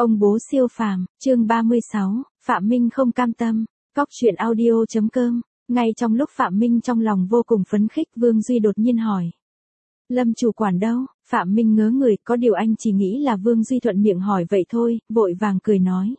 Ông bố siêu phàm, chương 36, Phạm Minh không cam tâm, Cóc truyện audio.com. Ngay trong lúc Phạm Minh trong lòng vô cùng phấn khích, Vương Duy đột nhiên hỏi. Lâm chủ quản đâu? Phạm Minh ngớ người, có điều anh chỉ nghĩ là Vương Duy thuận miệng hỏi vậy thôi, vội vàng cười nói.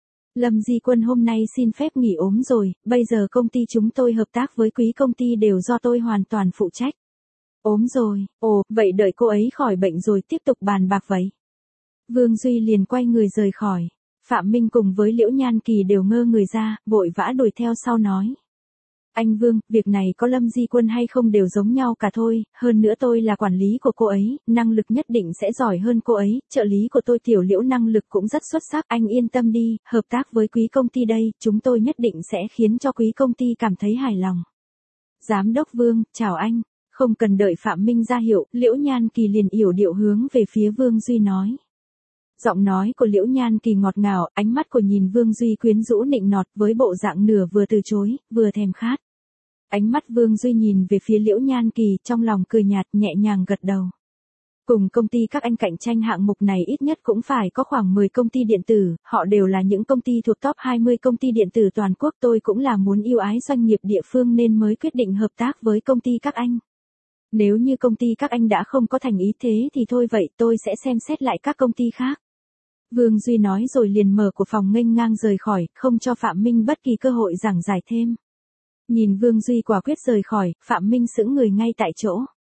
Lâm Di Quân hôm nay xin phép nghỉ ốm rồi, bây giờ công ty chúng tôi hợp tác với quý công ty đều do tôi hoàn toàn phụ trách. Ốm rồi, ồ, vậy đợi cô ấy khỏi bệnh rồi tiếp tục bàn bạc vậy. Vương Duy liền quay người rời khỏi. Phạm Minh cùng với Liễu Nhan Kỳ đều ngơ người ra, vội vã đuổi theo sau nói. Anh Vương, việc này có Lâm Di Quân hay không đều giống nhau cả thôi, hơn nữa tôi là quản lý của cô ấy, năng lực nhất định sẽ giỏi hơn cô ấy, trợ lý của tôi Tiểu Liễu năng lực cũng rất xuất sắc, anh yên tâm đi, hợp tác với quý công ty đây, chúng tôi nhất định sẽ khiến cho quý công ty cảm thấy hài lòng. Giám đốc Vương, chào anh, không cần đợi Phạm Minh ra hiệu, Liễu Nhan Kỳ liền yểu điệu hướng về phía Vương Duy nói. Giọng nói của Liễu Nhan Kỳ ngọt ngào, ánh mắt của nhìn Vương Duy quyến rũ nịnh nọt với bộ dạng nửa vừa từ chối, vừa thèm khát. Ánh mắt Vương Duy nhìn về phía Liễu Nhan Kỳ, trong lòng cười nhạt, nhẹ nhàng gật đầu. Cùng công ty các anh cạnh tranh hạng mục này ít nhất cũng phải có khoảng 10 công ty điện tử, họ đều là những công ty thuộc top 20 công ty điện tử toàn quốc, tôi cũng là muốn ưu ái doanh nghiệp địa phương nên mới quyết định hợp tác với công ty các anh. Nếu như công ty các anh đã không có thành ý thế thì thôi vậy tôi sẽ xem xét lại các công ty khác. Vương Duy nói rồi liền mở của phòng nghênh ngang rời khỏi, không cho Phạm Minh bất kỳ cơ hội giảng giải thêm. Nhìn Vương Duy quả quyết rời khỏi, Phạm Minh sững người ngay tại chỗ.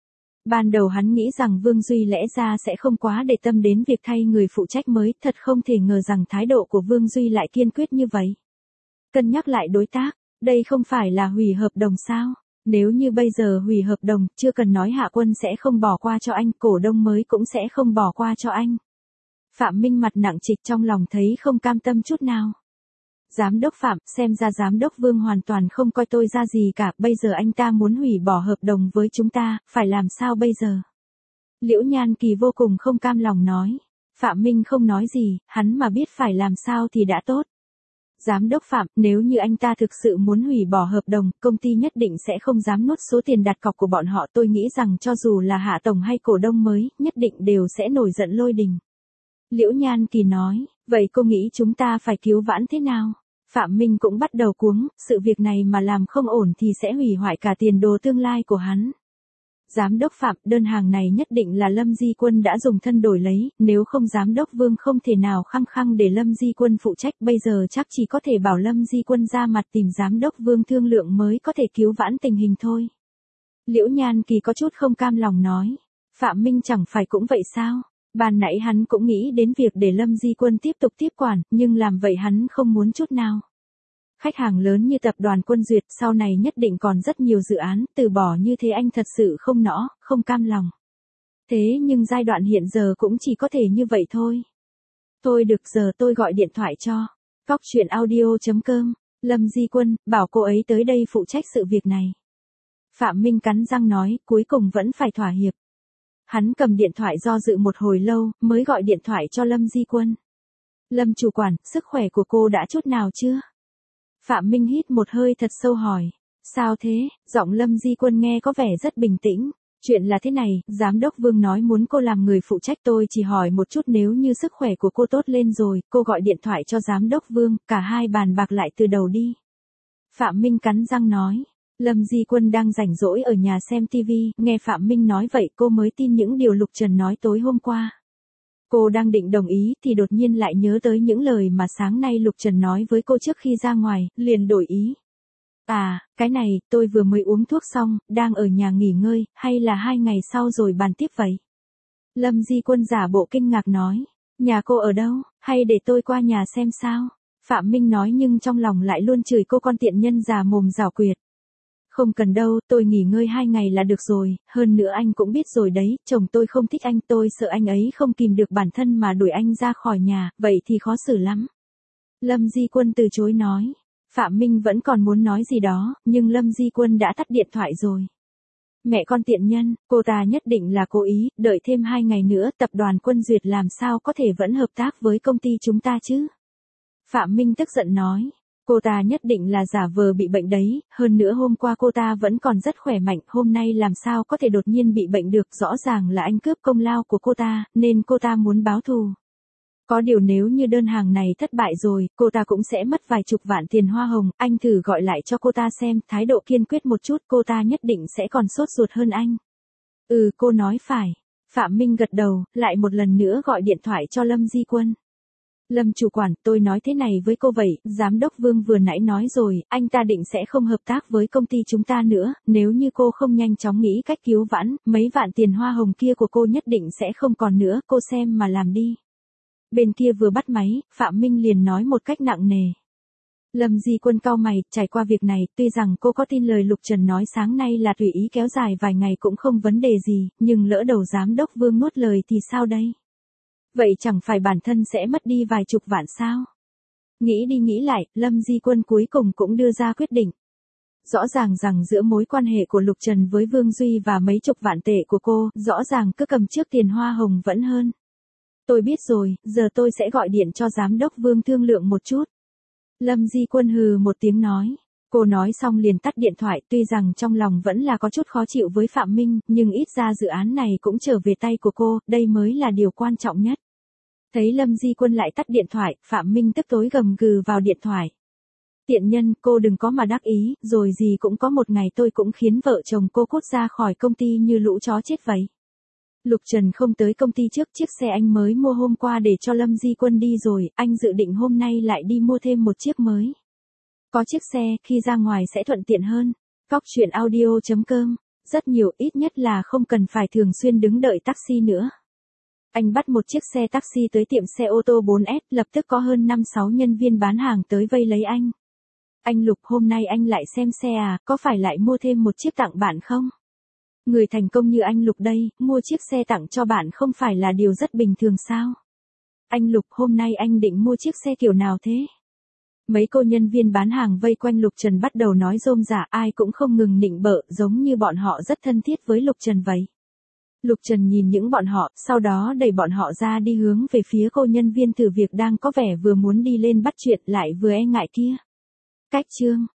Ban đầu hắn nghĩ rằng Vương Duy lẽ ra sẽ không quá để tâm đến việc thay người phụ trách mới, thật không thể ngờ rằng thái độ của Vương Duy lại kiên quyết như vậy. Cân nhắc lại đối tác, đây không phải là hủy hợp đồng sao? Nếu như bây giờ hủy hợp đồng, chưa cần nói Hạ Quân sẽ không bỏ qua cho anh, cổ đông mới cũng sẽ không bỏ qua cho anh. Phạm Minh mặt nặng trịch, trong lòng thấy không cam tâm chút nào. Giám đốc Phạm, xem ra giám đốc Vương hoàn toàn không coi tôi ra gì cả, bây giờ anh ta muốn hủy bỏ hợp đồng với chúng ta, phải làm sao bây giờ? Liễu Nhan Kỳ vô cùng không cam lòng nói. Phạm Minh không nói gì, hắn mà biết phải làm sao thì đã tốt. Giám đốc Phạm, nếu như anh ta thực sự muốn hủy bỏ hợp đồng, công ty nhất định sẽ không dám nuốt số tiền đặt cọc của bọn họ, tôi nghĩ rằng cho dù là Hạ Tổng hay cổ đông mới, nhất định đều sẽ nổi giận lôi đình. Liễu Nhan Kỳ nói, vậy cô nghĩ chúng ta phải cứu vãn thế nào? Phạm Minh cũng bắt đầu cuống, sự việc này mà làm không ổn thì sẽ hủy hoại cả tiền đồ tương lai của hắn. Giám đốc Phạm, đơn hàng này nhất định là Lâm Di Quân đã dùng thân đổi lấy, nếu không giám đốc Vương không thể nào khăng khăng để Lâm Di Quân phụ trách, bây giờ chắc chỉ có thể bảo Lâm Di Quân ra mặt tìm giám đốc Vương thương lượng mới có thể cứu vãn tình hình thôi. Liễu Nhan Kỳ có chút không cam lòng nói, Phạm Minh chẳng phải cũng vậy sao? Ban nãy hắn cũng nghĩ đến việc để Lâm Di Quân tiếp tục tiếp quản, nhưng làm vậy hắn không muốn chút nào. Khách hàng lớn như tập đoàn Quân Duyệt sau này nhất định còn rất nhiều dự án, từ bỏ như thế anh thật sự không nỡ, không cam lòng. Thế nhưng giai đoạn hiện giờ cũng chỉ có thể như vậy thôi. Thôi được, giờ tôi gọi điện thoại cho Cóc truyện audio.com, Lâm Di Quân, bảo cô ấy tới đây phụ trách sự việc này. Phạm Minh cắn răng nói, cuối cùng vẫn phải thỏa hiệp. Hắn cầm điện thoại do dự một hồi lâu, mới gọi điện thoại cho Lâm Di Quân. Lâm chủ quản, sức khỏe của cô đã chút nào chưa? Phạm Minh hít một hơi thật sâu hỏi. Sao thế? Giọng Lâm Di Quân nghe có vẻ rất bình tĩnh. Chuyện là thế này, giám đốc Vương nói muốn cô làm người phụ trách, tôi chỉ hỏi một chút, nếu như sức khỏe của cô tốt lên rồi, cô gọi điện thoại cho giám đốc Vương, cả hai bàn bạc lại từ đầu đi. Phạm Minh cắn răng nói. Lâm Di Quân đang rảnh rỗi ở nhà xem TV, nghe Phạm Minh nói vậy cô mới tin những điều Lục Trần nói tối hôm qua. Cô đang định đồng ý thì đột nhiên lại nhớ tới những lời mà sáng nay Lục Trần nói với cô trước khi ra ngoài, liền đổi ý. À, cái này, tôi vừa mới uống thuốc xong, đang ở nhà nghỉ ngơi, hay là 2 ngày sau rồi bàn tiếp vậy? Lâm Di Quân giả bộ kinh ngạc nói, nhà cô ở đâu, hay để tôi qua nhà xem sao? Phạm Minh nói nhưng trong lòng lại luôn chửi cô con tiện nhân già mồm giảo quyệt. Không cần đâu, tôi nghỉ ngơi 2 ngày là được rồi, hơn nữa anh cũng biết rồi đấy, chồng tôi không thích anh, tôi sợ anh ấy không kìm được bản thân mà đuổi anh ra khỏi nhà, vậy thì khó xử lắm. Lâm Di Quân từ chối nói. Phạm Minh vẫn còn muốn nói gì đó, nhưng Lâm Di Quân đã tắt điện thoại rồi. Mẹ con tiện nhân, cô ta nhất định là cố ý, đợi thêm 2 ngày nữa tập đoàn Quân Duyệt làm sao có thể vẫn hợp tác với công ty chúng ta chứ? Phạm Minh tức giận nói. Cô ta nhất định là giả vờ bị bệnh đấy, hơn nữa hôm qua cô ta vẫn còn rất khỏe mạnh, hôm nay làm sao có thể đột nhiên bị bệnh được, rõ ràng là anh cướp công lao của cô ta, nên cô ta muốn báo thù. Có điều nếu như đơn hàng này thất bại rồi, cô ta cũng sẽ mất vài chục vạn tiền hoa hồng, anh thử gọi lại cho cô ta xem, thái độ kiên quyết một chút, cô ta nhất định sẽ còn sốt ruột hơn anh. Ừ, cô nói phải. Phạm Minh gật đầu, lại một lần nữa gọi điện thoại cho Lâm Di Quân. Lâm chủ quản, tôi nói thế này với cô vậy, giám đốc Vương vừa nãy nói rồi, anh ta định sẽ không hợp tác với công ty chúng ta nữa, nếu như cô không nhanh chóng nghĩ cách cứu vãn, mấy vạn tiền hoa hồng kia của cô nhất định sẽ không còn nữa, cô xem mà làm đi. Bên kia vừa bắt máy, Phạm Minh liền nói một cách nặng nề. Lâm Di Quân cau mày, trải qua việc này, tuy rằng cô có tin lời Lục Trần nói sáng nay là tùy ý kéo dài vài ngày cũng không vấn đề gì, nhưng lỡ đầu giám đốc Vương nuốt lời thì sao đây? Vậy chẳng phải bản thân sẽ mất đi vài chục vạn sao? Nghĩ đi nghĩ lại, Lâm Di Quân cuối cùng cũng đưa ra quyết định. Rõ ràng rằng giữa mối quan hệ của Lục Trần với Vương Duy và mấy chục vạn tệ của cô, rõ ràng cứ cầm trước tiền hoa hồng vẫn hơn. Tôi biết rồi, giờ tôi sẽ gọi điện cho giám đốc Vương thương lượng một chút. Lâm Di Quân hừ một tiếng nói. Cô nói xong liền tắt điện thoại, tuy rằng trong lòng vẫn là có chút khó chịu với Phạm Minh, nhưng ít ra dự án này cũng trở về tay của cô, đây mới là điều quan trọng nhất. Thấy Lâm Di Quân lại tắt điện thoại, Phạm Minh tức tối gầm gừ vào điện thoại. Tiện nhân, cô đừng có mà đắc ý, rồi gì cũng có một ngày tôi cũng khiến vợ chồng cô cút ra khỏi công ty như lũ chó chết vậy. Lục Trần không tới công ty trước, chiếc xe anh mới mua hôm qua để cho Lâm Di Quân đi rồi, anh dự định hôm nay lại đi mua thêm một chiếc mới. Có chiếc xe, khi ra ngoài sẽ thuận tiện hơn. Cóc truyện audio.com, rất nhiều, ít nhất là không cần phải thường xuyên đứng đợi taxi nữa. Anh bắt một chiếc xe taxi tới tiệm xe ô tô 4S, lập tức có hơn 5-6 nhân viên bán hàng tới vây lấy anh. Anh Lục, hôm nay anh lại xem xe à, có phải lại mua thêm một chiếc tặng bạn không? Người thành công như anh Lục đây, mua chiếc xe tặng cho bạn không phải là điều rất bình thường sao? Anh Lục, hôm nay anh định mua chiếc xe kiểu nào thế? Mấy cô nhân viên bán hàng vây quanh Lục Trần bắt đầu nói rôm rả, ai cũng không ngừng nịnh bợ, giống như bọn họ rất thân thiết với Lục Trần vậy. Lục Trần nhìn những bọn họ, sau đó đẩy bọn họ ra đi hướng về phía cô nhân viên thử việc đang có vẻ vừa muốn đi lên bắt chuyện lại vừa e ngại kia. Cách chương